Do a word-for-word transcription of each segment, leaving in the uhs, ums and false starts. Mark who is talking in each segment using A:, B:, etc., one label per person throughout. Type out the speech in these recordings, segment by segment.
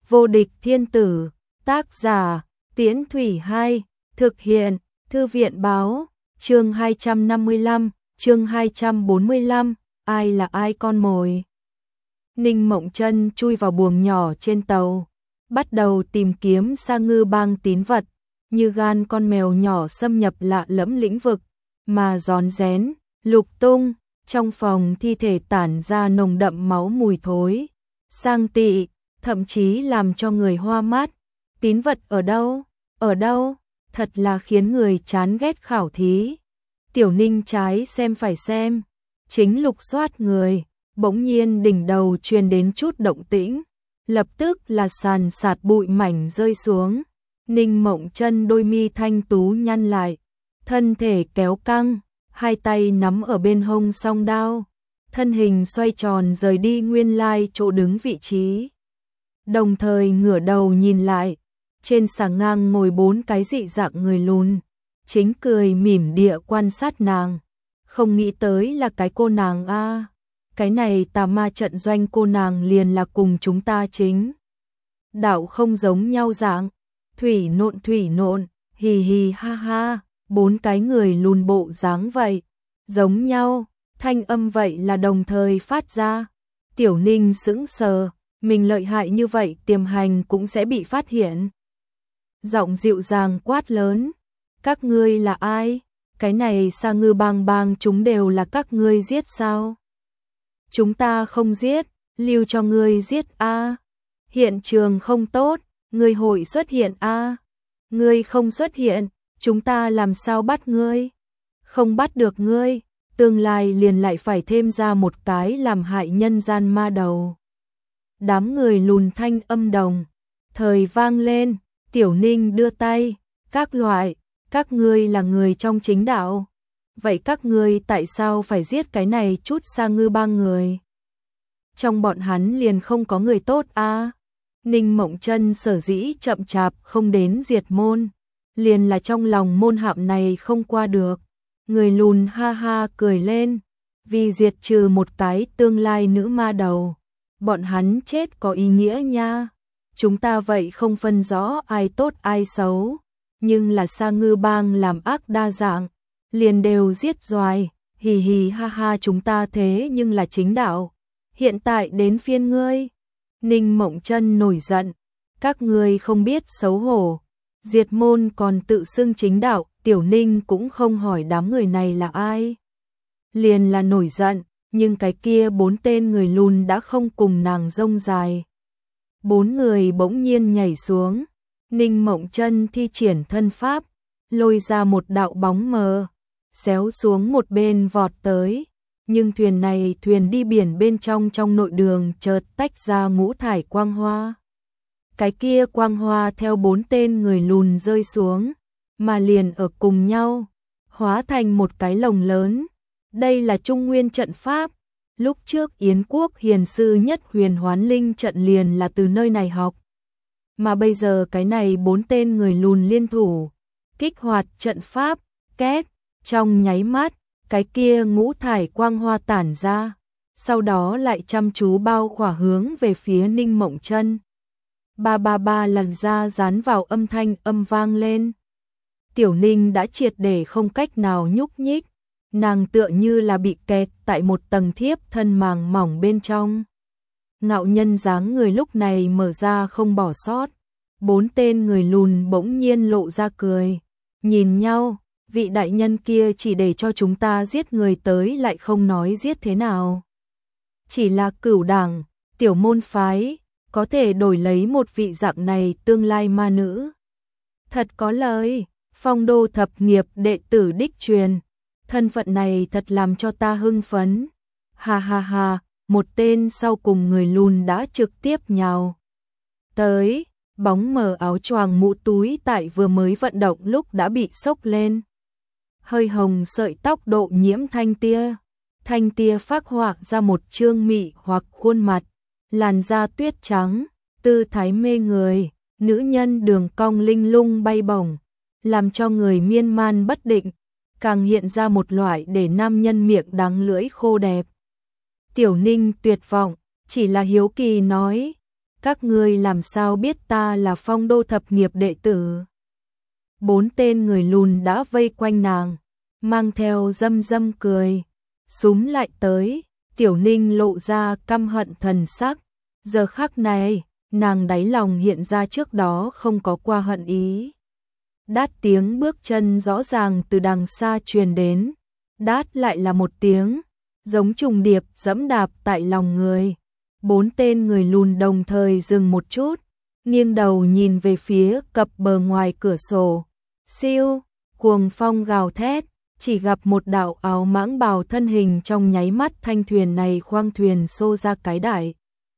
A: Vô địch thiên tử, tác giả, Tiễn Thủy Hai, thực hiện, Thư viện báo, chương hai trăm năm mươi lăm, chương hai trăm bốn mươi lăm, ai là ai con mồi. Ninh Mộng Chân chui vào buồng nhỏ trên tàu, bắt đầu tìm kiếm Sa Ngư Bang tín vật, như gan con mèo nhỏ xâm nhập lạ lẫm lĩnh vực, mà rón rén, lục tung, trong phòng thi thể tản ra nồng đậm máu mùi thối, sang tị, thậm chí làm cho người hoa mắt. Tín vật ở đâu? Ở đâu? Thật là khiến người chán ghét khảo thí. Tiểu Ninh trái xem phải xem, chính lục soát người, bỗng nhiên đỉnh đầu truyền đến chút động tĩnh, lập tức là sàn sạt bụi mảnh rơi xuống. Ninh Mộng Chân đôi mi thanh tú nhăn lại, thân thể kéo căng, hai tay nắm ở bên hông song đao, thân hình xoay tròn rời đi nguyên lai chỗ đứng vị trí. Đồng thời ngửa đầu nhìn lại, trên sàng ngang ngồi bốn cái dị dạng người lùn, chính cười mỉm địa quan sát nàng. Không nghĩ tới là cái cô nàng a, cái này tà ma trận doanh cô nàng liền là cùng chúng ta chính đạo không giống nhau dạng. Thủy nộn thủy nộn, hì hì ha ha, bốn cái người lùn bộ dáng vậy, giống nhau, thanh âm vậy là đồng thời phát ra. Tiểu Ninh sững sờ, mình lợi hại như vậy tiềm hành cũng sẽ bị phát hiện. Giọng dịu dàng quát lớn, các ngươi là ai? Cái này Sa Ngư Bang bang chúng đều là các ngươi giết sao? Chúng ta không giết, lưu cho ngươi giết a. Hiện trường không tốt, ngươi hội xuất hiện a. Ngươi không xuất hiện, chúng ta làm sao bắt ngươi? Không bắt được ngươi, tương lai liền lại phải thêm ra một cái làm hại nhân gian ma đầu. Đám người lùn thanh âm đồng thời vang lên. Tiểu Ninh đưa tay, các loại, các ngươi là người trong chính đạo, vậy các ngươi tại sao phải giết cái này chút Sa Ngư Bang người? Trong bọn hắn liền không có người tốt a. À? Ninh Mộng Chân sở dĩ chậm chạp không đến diệt môn, liền là trong lòng môn hạm này không qua được. Người lùn ha ha cười lên, vì diệt trừ một cái tương lai nữ ma đầu, bọn hắn chết có ý nghĩa nha. Chúng ta vậy không phân rõ ai tốt ai xấu, nhưng là Sa Ngư Bang làm ác đa dạng, liền đều giết doài, hì hì ha ha chúng ta thế nhưng là chính đạo. Hiện tại đến phiên ngươi. Ninh Mộng Chân nổi giận, các ngươi không biết xấu hổ, diệt môn còn tự xưng chính đạo. Tiểu Ninh cũng không hỏi đám người này là ai, liền là nổi giận, nhưng cái kia bốn tên người lùn đã không cùng nàng rông dài. Bốn người bỗng nhiên nhảy xuống, Ninh Mộng Chân thi triển thân pháp, lôi ra một đạo bóng mờ, xéo xuống một bên vọt tới, nhưng thuyền này thuyền đi biển bên trong trong nội đường chợt tách ra ngũ thải quang hoa. Cái kia quang hoa theo bốn tên người lùn rơi xuống, mà liền ở cùng nhau, hóa thành một cái lồng lớn. Đây là Trung Nguyên trận pháp. Lúc trước Yến Quốc hiền sư nhất Huyền Hoán Linh trận liền là từ nơi này học. Mà bây giờ cái này bốn tên người lùn liên thủ, kích hoạt trận pháp, két, trong nháy mắt, cái kia ngũ thải quang hoa tản ra, sau đó lại chăm chú bao khỏa hướng về phía Ninh Mộng Chân. Ba ba ba lần ra dán vào âm thanh âm vang lên. Tiểu Ninh đã triệt để không cách nào nhúc nhích. Nàng tựa như là bị kẹt tại một tầng thiếp thân màng mỏng bên trong. Ngạo nhân dáng người lúc này mở ra không bỏ sót. Bốn tên người lùn bỗng nhiên lộ ra cười. Nhìn nhau, vị đại nhân kia chỉ để cho chúng ta giết người tới lại không nói giết thế nào. Chỉ là cửu đảng, tiểu môn phái, có thể đổi lấy một vị dạng này tương lai ma nữ. Thật có lời, Phong Đô thập nghiệp đệ tử đích truyền. Thân phận này thật làm cho ta hưng phấn. Ha ha ha, một tên sau cùng người lùn đã trực tiếp nhào tới, bóng mờ áo choàng mũ túi tại vừa mới vận động lúc đã bị xốc lên. Hơi hồng sợi tóc độ nhiễm thanh tia, thanh tia phác họa ra một trương mị hoặc khuôn mặt, làn da tuyết trắng, tư thái mê người, nữ nhân đường cong linh lung bay bổng, làm cho người miên man bất định. Càng hiện ra một loại để nam nhân miệng đắng lưỡi khô đẹp. Tiểu Ninh tuyệt vọng, chỉ là hiếu kỳ nói, các ngươi làm sao biết ta là Phong Đô thập nghiệp đệ tử? Bốn tên người lùn đã vây quanh nàng, mang theo dâm dâm cười, súm lại tới. Tiểu Ninh lộ ra căm hận thần sắc, giờ khắc này, nàng đáy lòng hiện ra trước đó không có qua hận ý. Đát tiếng bước chân rõ ràng từ đằng xa truyền đến, đát lại là một tiếng, giống trùng điệp dẫm đạp tại lòng người. Bốn tên người lùn đồng thời dừng một chút, nghiêng đầu nhìn về phía cập bờ ngoài cửa sổ. Siêu, cuồng phong gào thét, chỉ gặp một đạo áo mãng bào thân hình trong nháy mắt thanh thuyền này khoang thuyền xô ra cái đại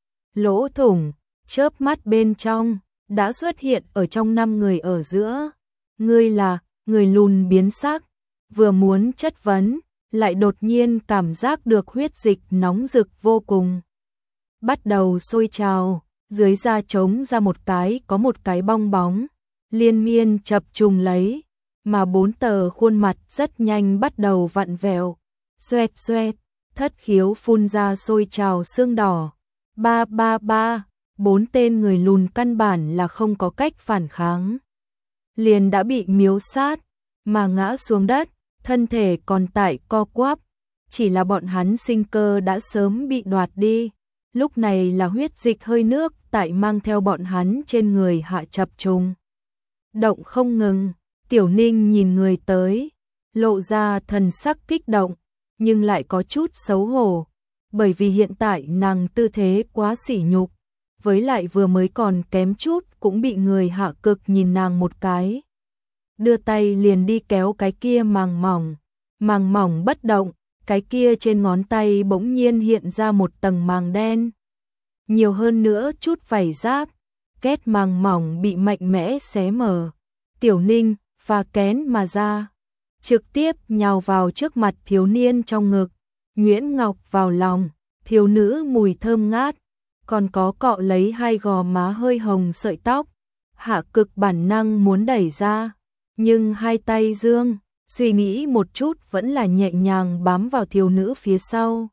A: lỗ thủng, chớp mắt bên trong, đã xuất hiện ở trong năm người ở giữa. Ngươi là, người lùn biến sắc, vừa muốn chất vấn, lại đột nhiên cảm giác được huyết dịch nóng rực vô cùng. Bắt đầu sôi trào, dưới da trống ra một cái có một cái bong bóng, liên miên chập trùng lấy, mà bốn tờ khuôn mặt rất nhanh bắt đầu vặn vẹo, xoẹt xoẹt, thất khiếu phun ra sôi trào xương đỏ. Ba ba ba, bốn tên người lùn căn bản là không có cách phản kháng. Liền đã bị miếu sát, mà ngã xuống đất, thân thể còn tại co quắp, chỉ là bọn hắn sinh cơ đã sớm bị đoạt đi. Lúc này là huyết dịch hơi nước tại mang theo bọn hắn trên người hạ chập trùng. Động không ngừng, Tiểu Ninh nhìn người tới, lộ ra thần sắc kích động, nhưng lại có chút xấu hổ, bởi vì hiện tại nàng tư thế quá sỉ nhục, với lại vừa mới còn kém chút cũng bị người hạ cực nhìn nàng một cái. Đưa tay liền đi kéo cái kia màng mỏng, màng mỏng bất động, cái kia trên ngón tay bỗng nhiên hiện ra một tầng màng đen. Nhiều hơn nữa chút vảy giáp, két màng mỏng bị mạnh mẽ xé mở. Tiểu Ninh phá kén mà ra, trực tiếp nhào vào trước mặt thiếu niên trong ngực, nhuyễn ngọc vào lòng, thiếu nữ mùi thơm ngát, còn có cọ lấy hai gò má hơi hồng sợi tóc. Hạ cực bản năng muốn đẩy ra, nhưng hai tay dương, suy nghĩ một chút vẫn là nhẹ nhàng bám vào thiếu nữ phía sau.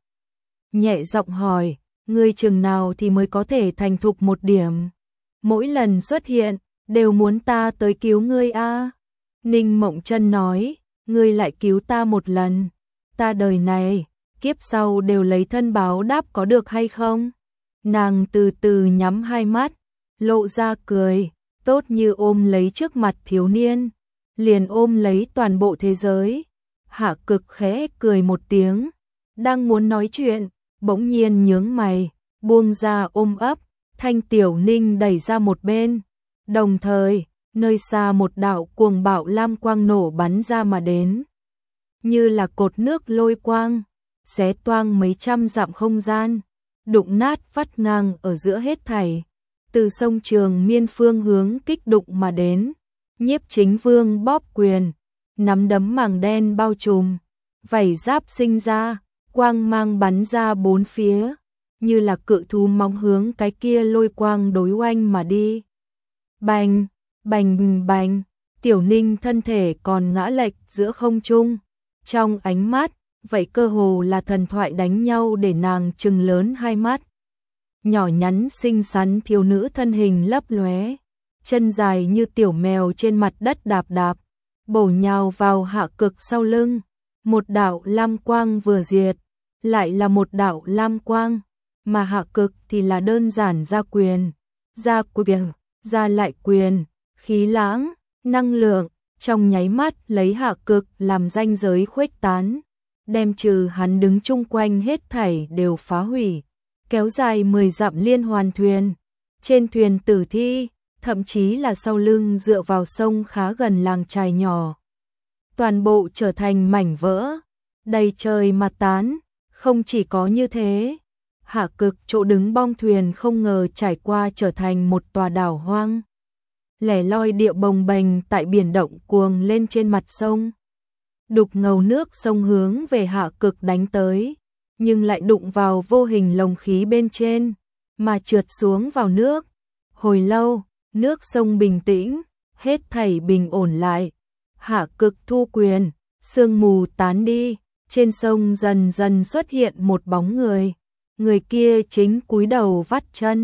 A: Nhẹ giọng hỏi, ngươi chừng nào thì mới có thể thành thục một điểm? Mỗi lần xuất hiện, đều muốn ta tới cứu ngươi a. À? Ninh Mộng Chân nói, ngươi lại cứu ta một lần, ta đời này, kiếp sau đều lấy thân báo đáp có được hay không? Nàng từ từ nhắm hai mắt, lộ ra cười, tốt như ôm lấy trước mặt thiếu niên, liền ôm lấy toàn bộ thế giới. Hạ cực khẽ cười một tiếng, đang muốn nói chuyện, bỗng nhiên nhướng mày, buông ra ôm ấp, thanh Tiểu Ninh đẩy ra một bên. Đồng thời, nơi xa một đạo cuồng bạo lam quang nổ bắn ra mà đến, như là cột nước lôi quang, xé toang mấy trăm dặm không gian, đụng nát vắt ngang ở giữa hết thảy, từ sông Trường Miên phương hướng kích đụng mà đến. Nhiếp Chính Vương bóp quyền, nắm đấm màng đen bao trùm, vảy giáp sinh ra, quang mang bắn ra bốn phía, như là cự thú móng hướng cái kia lôi quang đối oanh mà đi. Bành, bành bành, Tiểu Ninh thân thể còn ngã lệch giữa không trung, trong ánh mắt, vậy cơ hồ là thần thoại đánh nhau để nàng trừng lớn hai mắt. Nhỏ nhắn xinh xắn thiếu nữ thân hình lấp lóe, chân dài như tiểu mèo trên mặt đất đạp đạp, bổ nhào vào Hạ cực sau lưng. Một đạo lam quang vừa diệt, lại là một đạo lam quang, mà Hạ cực thì là đơn giản ra quyền, ra quyền, ra lại quyền, khí lãng, năng lượng, trong nháy mắt lấy Hạ cực làm ranh giới khuếch tán, đem trừ hắn đứng chung quanh hết thảy đều phá hủy, kéo dài mười dặm liên hoàn thuyền. Trên thuyền tử thi, thậm chí là sau lưng dựa vào sông khá gần làng chài nhỏ, toàn bộ trở thành mảnh vỡ, đầy trời mà tán. Không chỉ có như thế, Hạ cực chỗ đứng bong thuyền không ngờ trải qua trở thành một tòa đảo hoang, lẻ loi địa bồng bềnh tại biển động cuồng lên trên mặt sông. Đục ngầu nước sông hướng về Hạ cực đánh tới, nhưng lại đụng vào vô hình lồng khí bên trên, mà trượt xuống vào nước. Hồi lâu, nước sông bình tĩnh, hết thảy bình ổn lại. Hạ cực thu quyền, sương mù tán đi, trên sông dần dần xuất hiện một bóng người. Người kia chính cúi đầu vắt chân,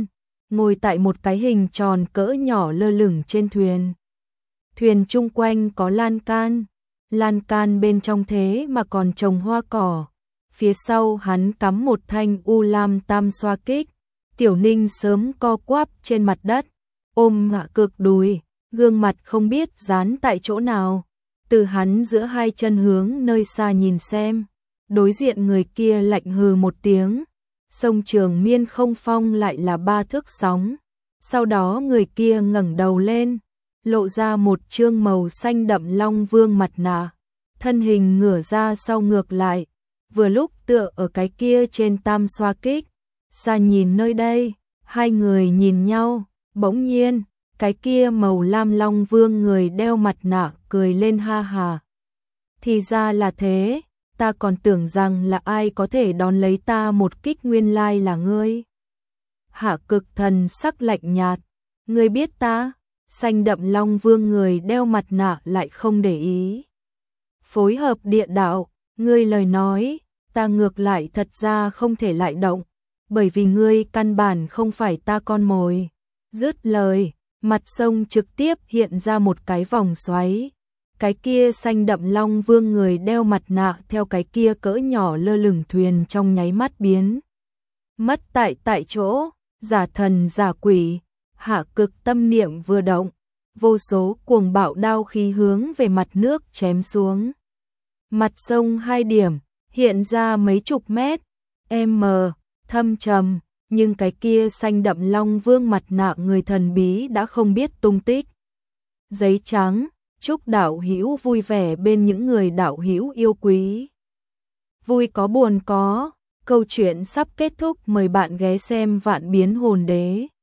A: ngồi tại một cái hình tròn cỡ nhỏ lơ lửng trên thuyền. Thuyền chung quanh có lan can, lan can bên trong thế mà còn trồng hoa cỏ. Phía sau hắn cắm một thanh u lam tam xoa kích. Tiểu Ninh sớm co quắp trên mặt đất, ôm Hạ Cực đùi, gương mặt không biết dán tại chỗ nào. Từ hắn giữa hai chân hướng nơi xa nhìn xem, đối diện người kia lạnh hừ một tiếng. Sông Trường Miên không phong lại là ba thước sóng. Sau đó người kia ngẩng đầu lên, lộ ra một trương màu xanh đậm long vương mặt nạ, thân hình ngửa ra sau ngược lại, vừa lúc tựa ở cái kia trên tam xoa kích. Xa nhìn nơi đây, hai người nhìn nhau, bỗng nhiên, cái kia màu lam long vương người đeo mặt nạ cười lên ha hà. Thì ra là thế, ta còn tưởng rằng là ai có thể đón lấy ta một kích, nguyên lai là ngươi. Hạ Cực thần sắc lạnh nhạt, ngươi biết ta? Xanh đậm long vương người đeo mặt nạ lại không để ý. Phối hợp địa đạo, ngươi lời nói, ta ngược lại thật ra không thể lại động, bởi vì ngươi căn bản không phải ta con mồi. Dứt lời, mặt sông trực tiếp hiện ra một cái vòng xoáy. Cái kia xanh đậm long vương người đeo mặt nạ theo cái kia cỡ nhỏ lơ lửng thuyền trong nháy mắt biến mất tại tại chỗ, giả thần giả quỷ. Hạ Cực tâm niệm vừa động, vô số cuồng bạo đao khí hướng về mặt nước chém xuống. Mặt sông hai điểm, hiện ra mấy chục mét, m, thâm trầm, nhưng cái kia xanh đậm long vương mặt nạ người thần bí đã không biết tung tích. Giấy trắng, chúc đạo hữu vui vẻ bên những người đạo hữu yêu quý. Vui có buồn có, câu chuyện sắp kết thúc, mời bạn ghé xem Vạn Biến Hồn Đế.